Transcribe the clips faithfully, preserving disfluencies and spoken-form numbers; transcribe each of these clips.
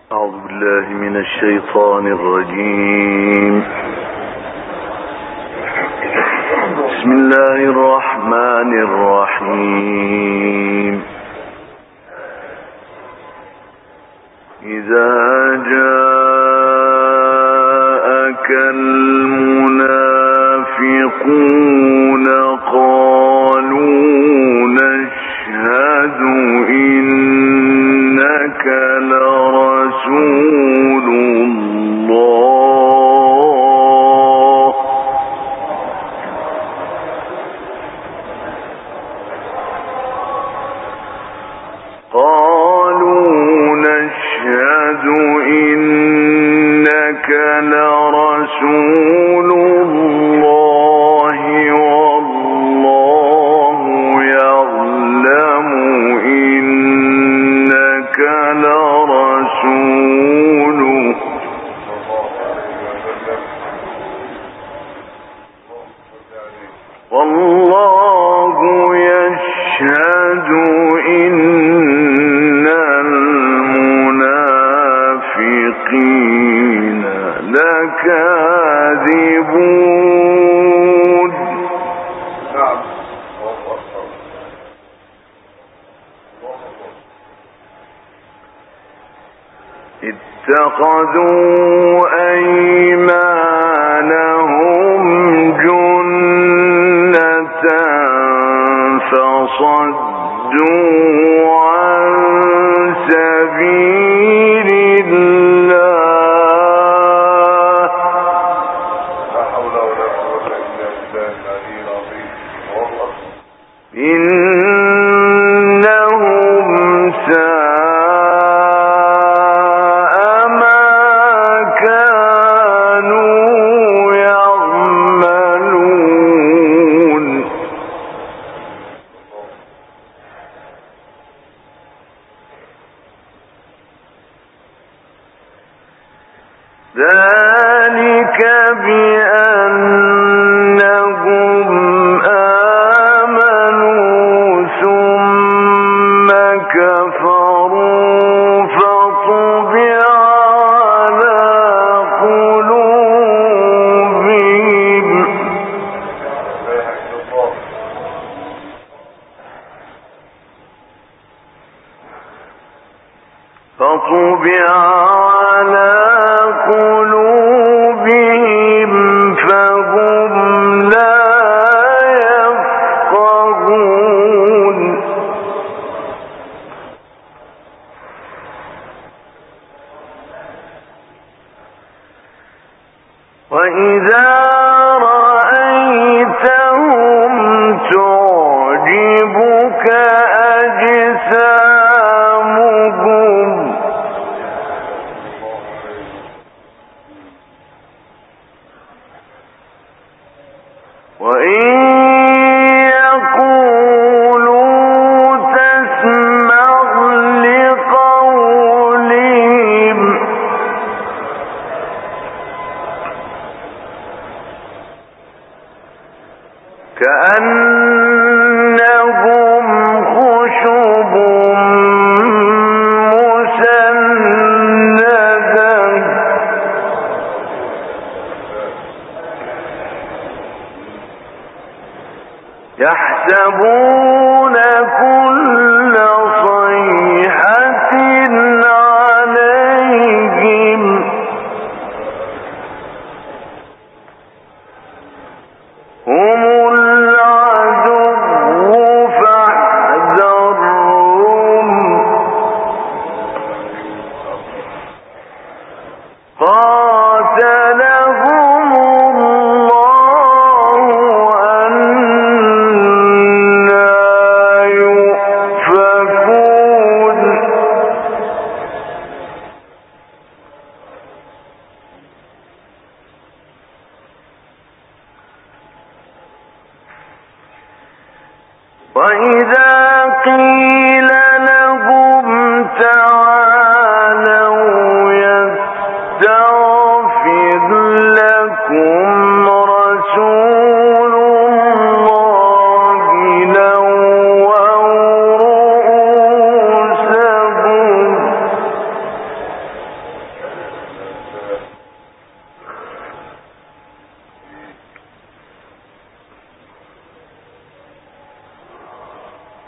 أعوذ بالله من الشيطان الرجيم. بسم الله الرحمن الرحيم. إذا جاءك المنافقون قالوا نشهد إنك لرسول الله قالوا نشهد إنك لرسول الله والله يعلم إنك لرسوله والله يشهد إن المنافقين لكاذبون. اتخذوا أيمانهم جنة فصدوا عن سبيل الله لا حول ولا قوة إلا بالله العلي العظيم. إنهم ساء ما كانوا يعملون. ذلك بأنهم آمنوا ثم كفروا فطبع على قلوبهم فطبع على قلوبهم فهم لا يفقهون. وإذا رأيتهم تعجبك أجسامهم وإن يقولوا تسمع لقولهم كأنهم خشب مسندة يحسبون كل صيحة عليهم هم العدو فاحذرهم قاتلهم الله أنا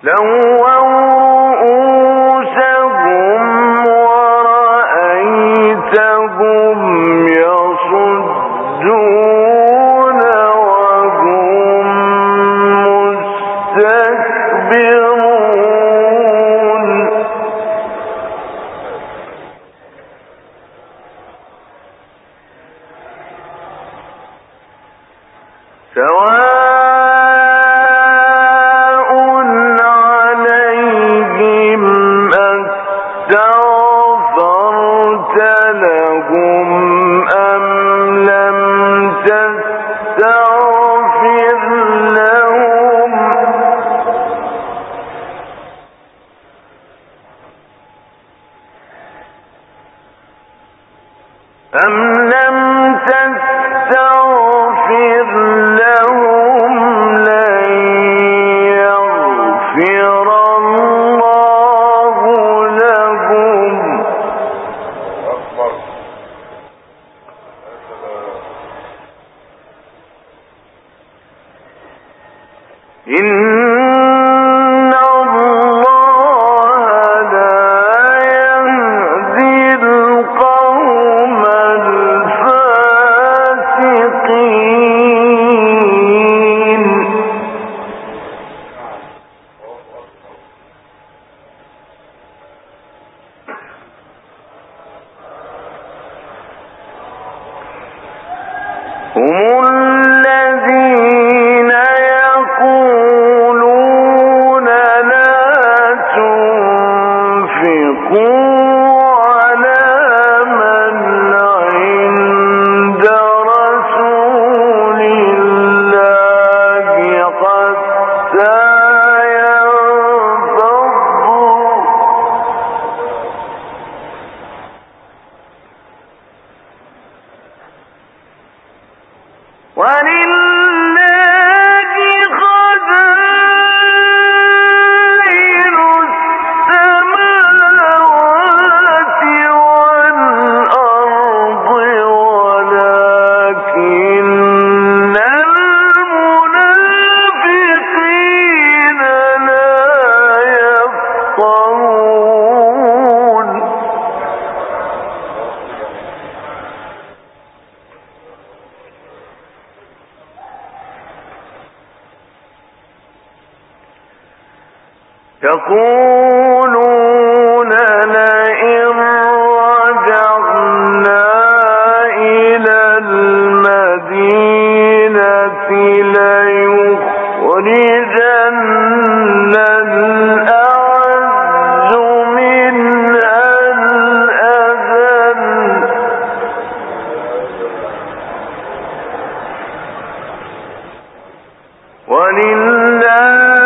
يقولون لئن رجعنا إلى المدينة ليخرجن الأعز منها الأذل ولله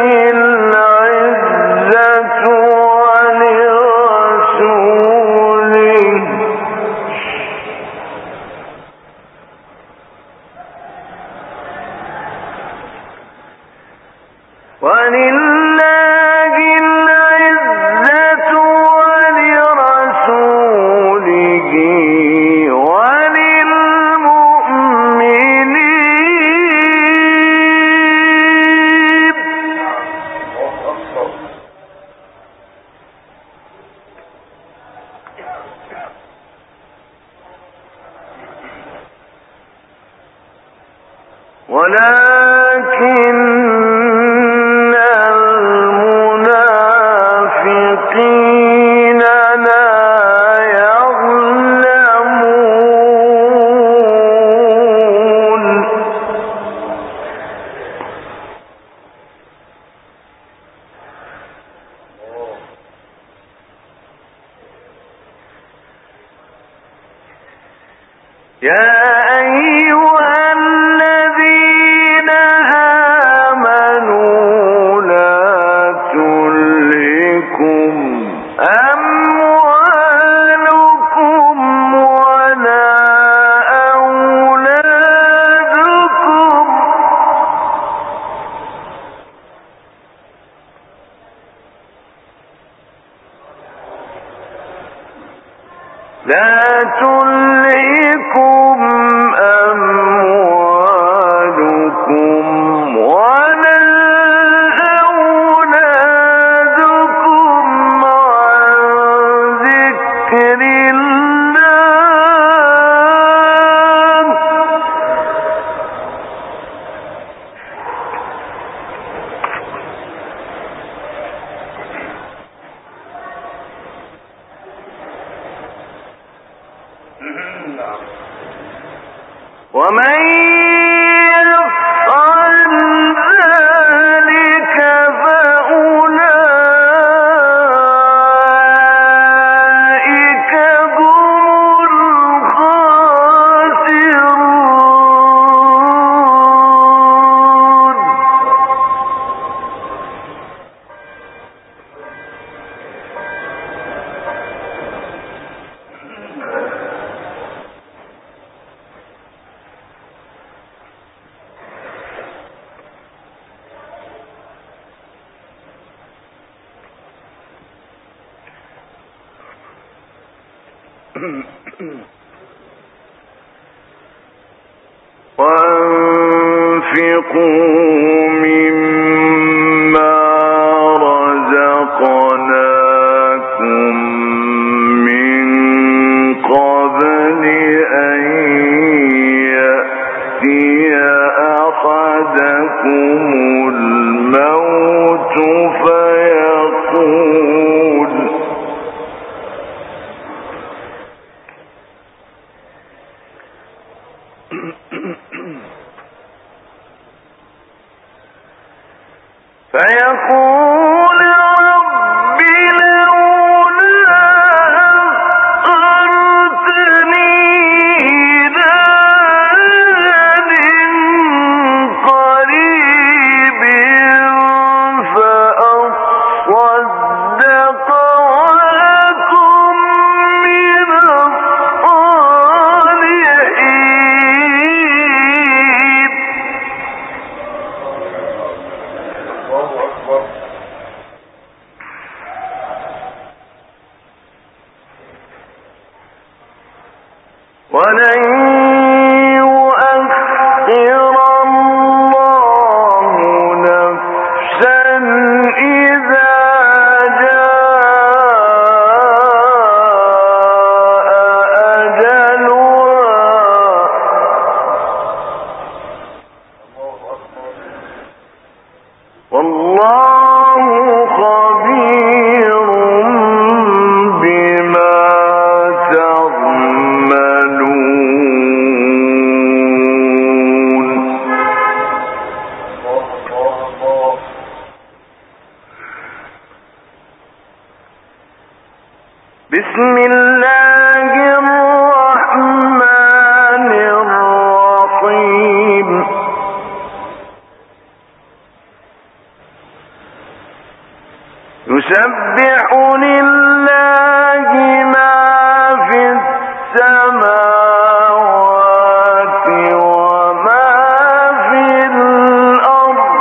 ولكن المنافقين لا يعلمون يا أيها الذين آمنوا لا تلهكم أموالكم ولا أولادكم لا تلهكم أموالكم ولا أولادكم ومن يفعل ذلك فأولئك هم الخاسرون. وأنفقوا مما رزقناكم من قبل أن يأتي أحدكم الموت فيقول فيقول رب لولا أخرتني إلى أجل قريب فأصدق وأكن من الصالحين. الله أكبر. ولن يؤخر الله نفسا إذا جاء أجلها والله خبير بما تعملون. بسم الله الرحمن الرحيم. يسبح لله ما في السماوات وما في الأرض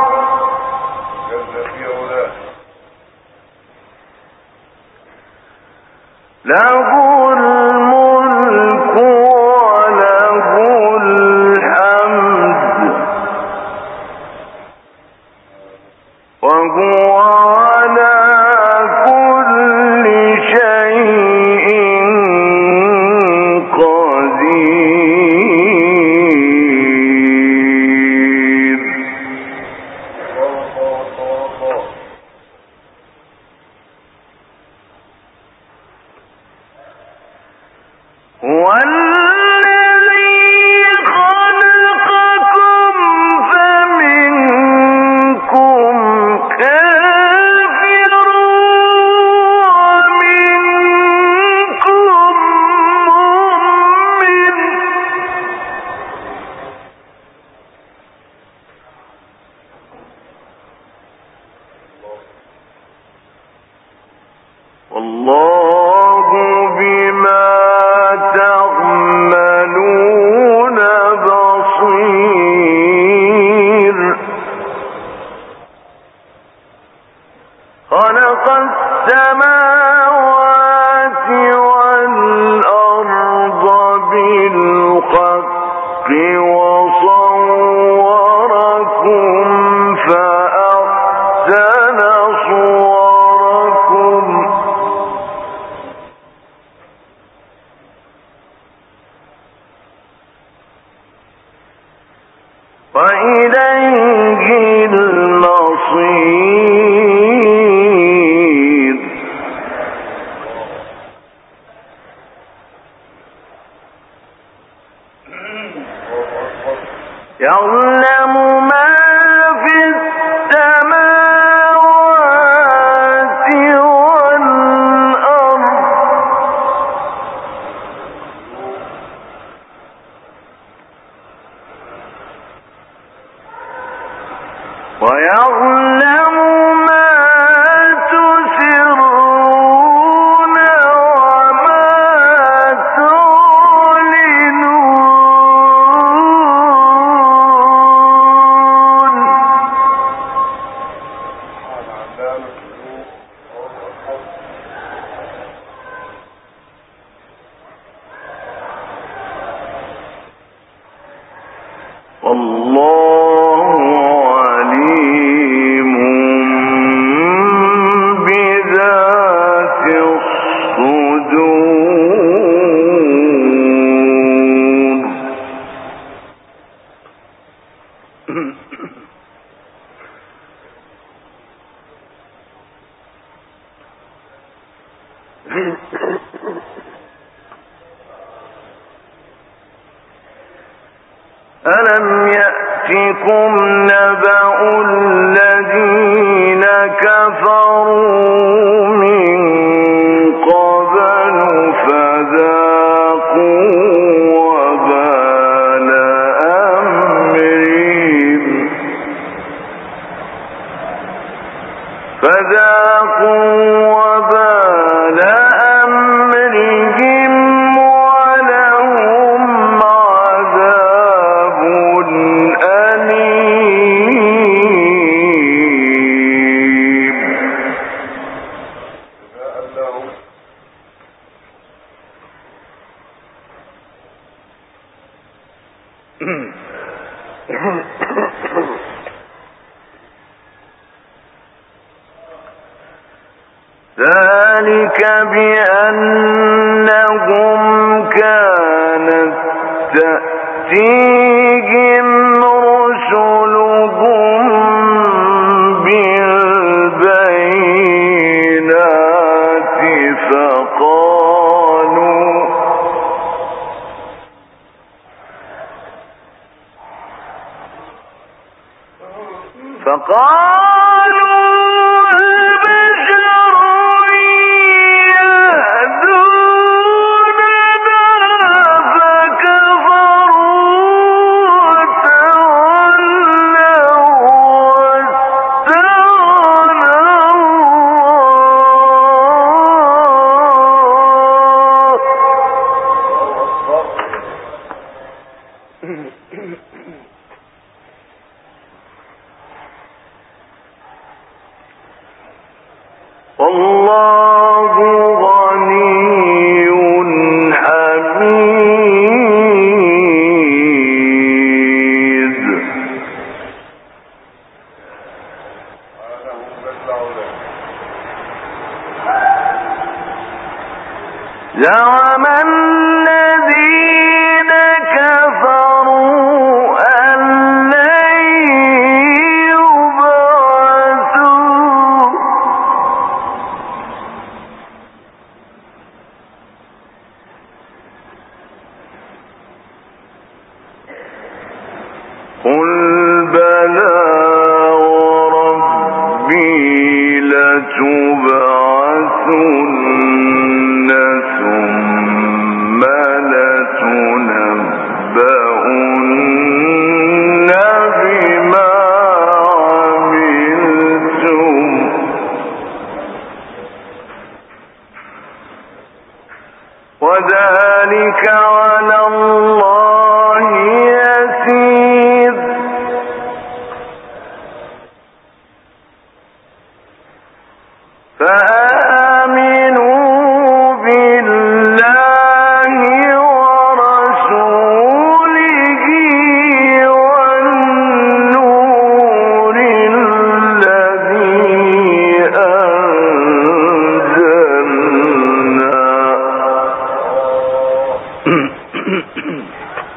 له الملك وله الحمد وهو على كل شيء قدير. هو الذي خلقكم فمنكم كافر ومنكم مؤمن. والله بما تعملون يعلم ما في السماوات والأرض ويعلم ما تسرون وما والله عليم بذات الصدور. ألم يأتكم نبأ الذين كفروا من قبل فذاقوا وبال أمرهم فذاقوا وبال أمرهم ولهم عذاب أليم. ذلك بأنهم كانت تأتيهم رسلهم بالبينات فقالوا فقالوا والله غني حميد. زعم الذين كفروا أن لن يبعثوا قل بلى وربي لتبعثن ثم لتنبؤن بما عملتم وذلك على الله يسير. فآمنوا بالله ورسوله والنور الذي أنزلنا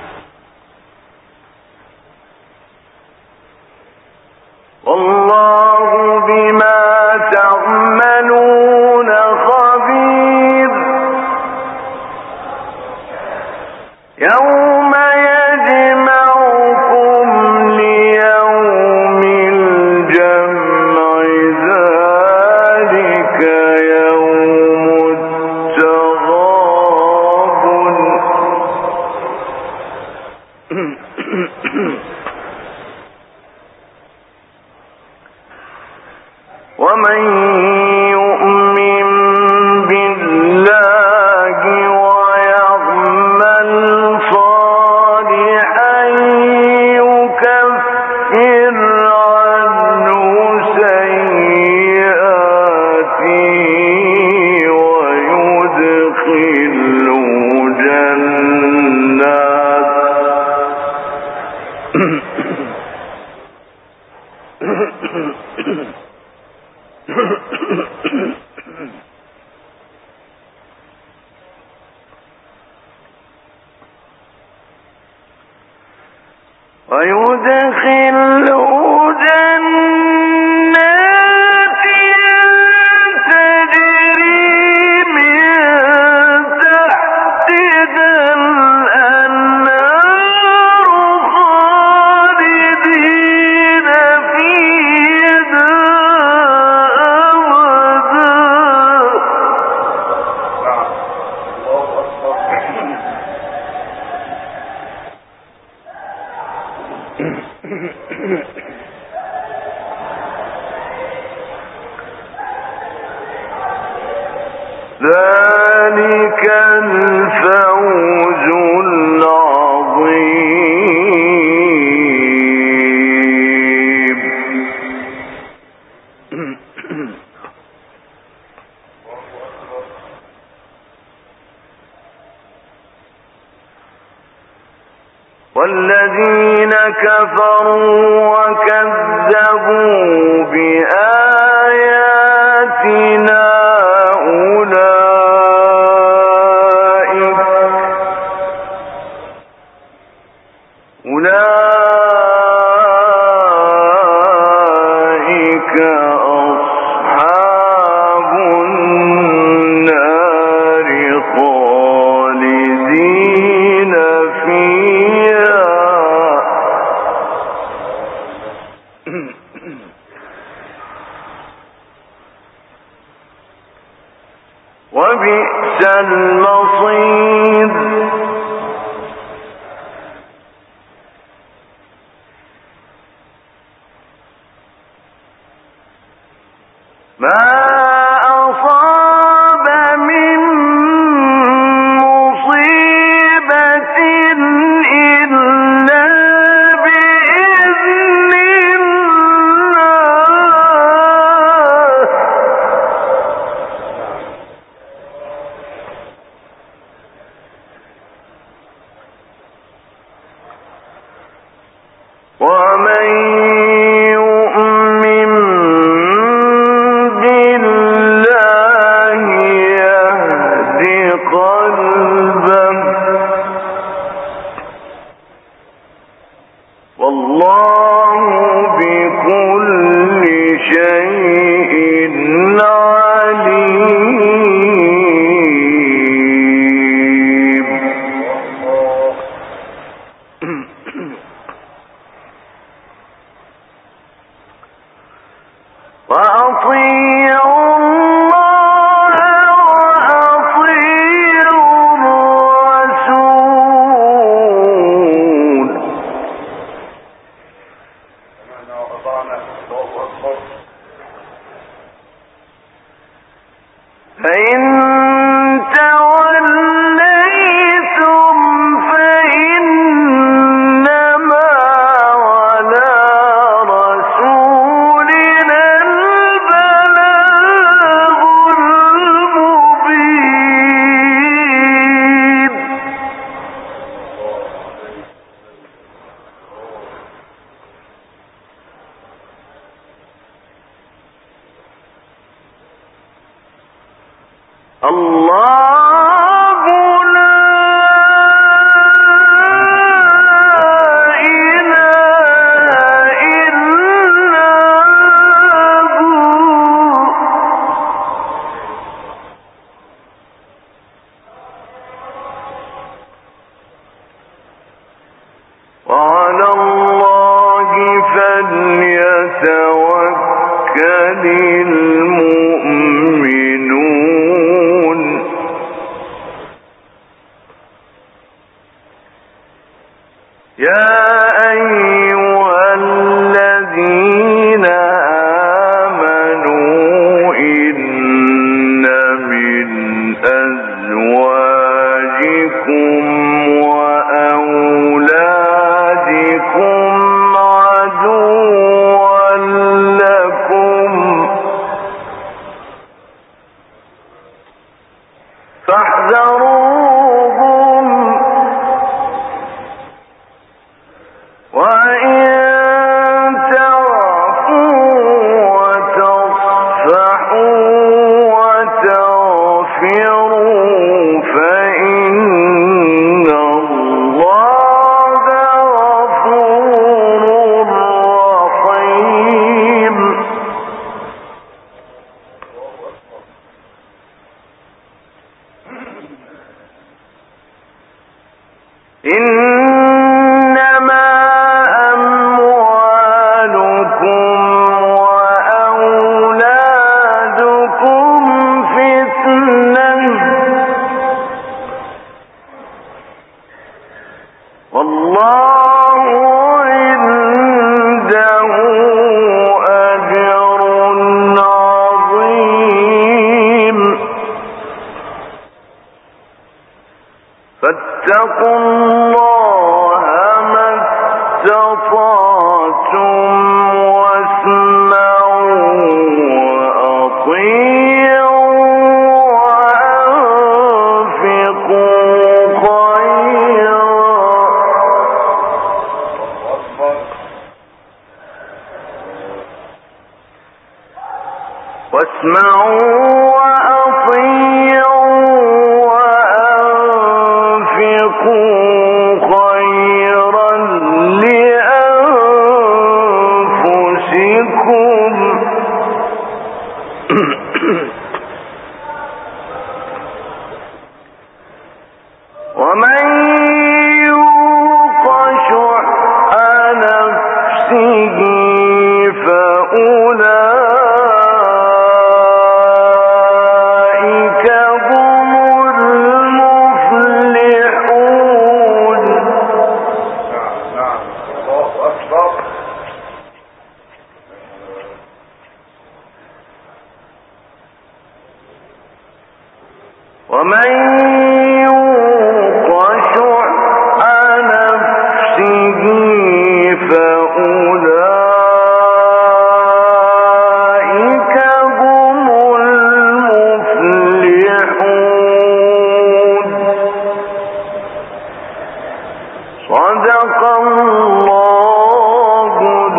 ذلك الفوز العظيم. والذين كفروا وكذبوا بآياتنا أولئك أصحاب النار خالدين فيها وبئس المصير. ما أصاب من مصيبة إلا بإذن الله ومن والله بكل شيء عليم. وأطيعوا الله وأطيعوا الرسول. فإن توليتم فإنما على رسولنا البلاغ المبين. الله لا إله إلا هو. وعلى الله فليتوكل المؤمنون. يا أيها الذين آمنوا إن من أزواجكم وأولادكم عدوا لكم فاحذروهم. وإن تعفوا وتصفحوا وتغفروا فإن الله غفور إنما أموالكم وأولادكم فتنة والله عنده أجر عظيم فاتقوا الله ما استطعتم واسمعوا وأطيعوا وأنفقوا خيرا واسمعوا وأطيعوا وأنفقوا خيرا لأنفسكم ومن يوق شح نفسه فأولئك هم المفلحون. نعم الله أكبر. ومن يوق شح نفسه فأولئك هم المفلحون. صدق الله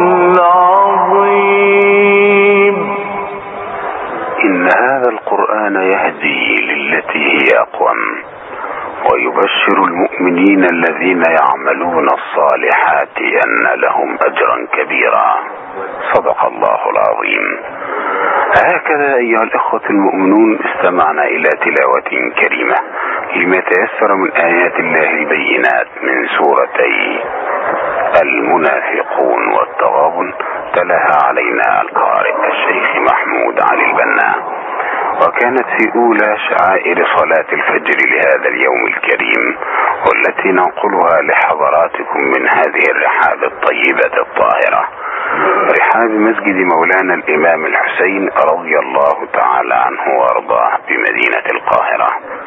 العظيم. إن هذا القرآن يهدي للتي هي أقوم ويبشر المؤمنين الذين يعملون الصالحات أن لهم أجرا كبيرا. صدق الله العظيم. هكذا أيها الإخوة المؤمنون استمعنا إلى تلاوة كريمة لما تيسر من آيات الله البينات من سورتي المنافقون والتغابن، تلاها علينا القارئ الشيخ محمود علي البنا، وكانت في أولى شعائر صلاة الفجر لهذا اليوم الكريم، والتي ننقلها لحضراتكم من هذه الرحاب الطيبة الطاهرة، رحاب مسجد مولانا الإمام الحسين رضي الله تعالى عنه وارضاه بمدينة القاهرة.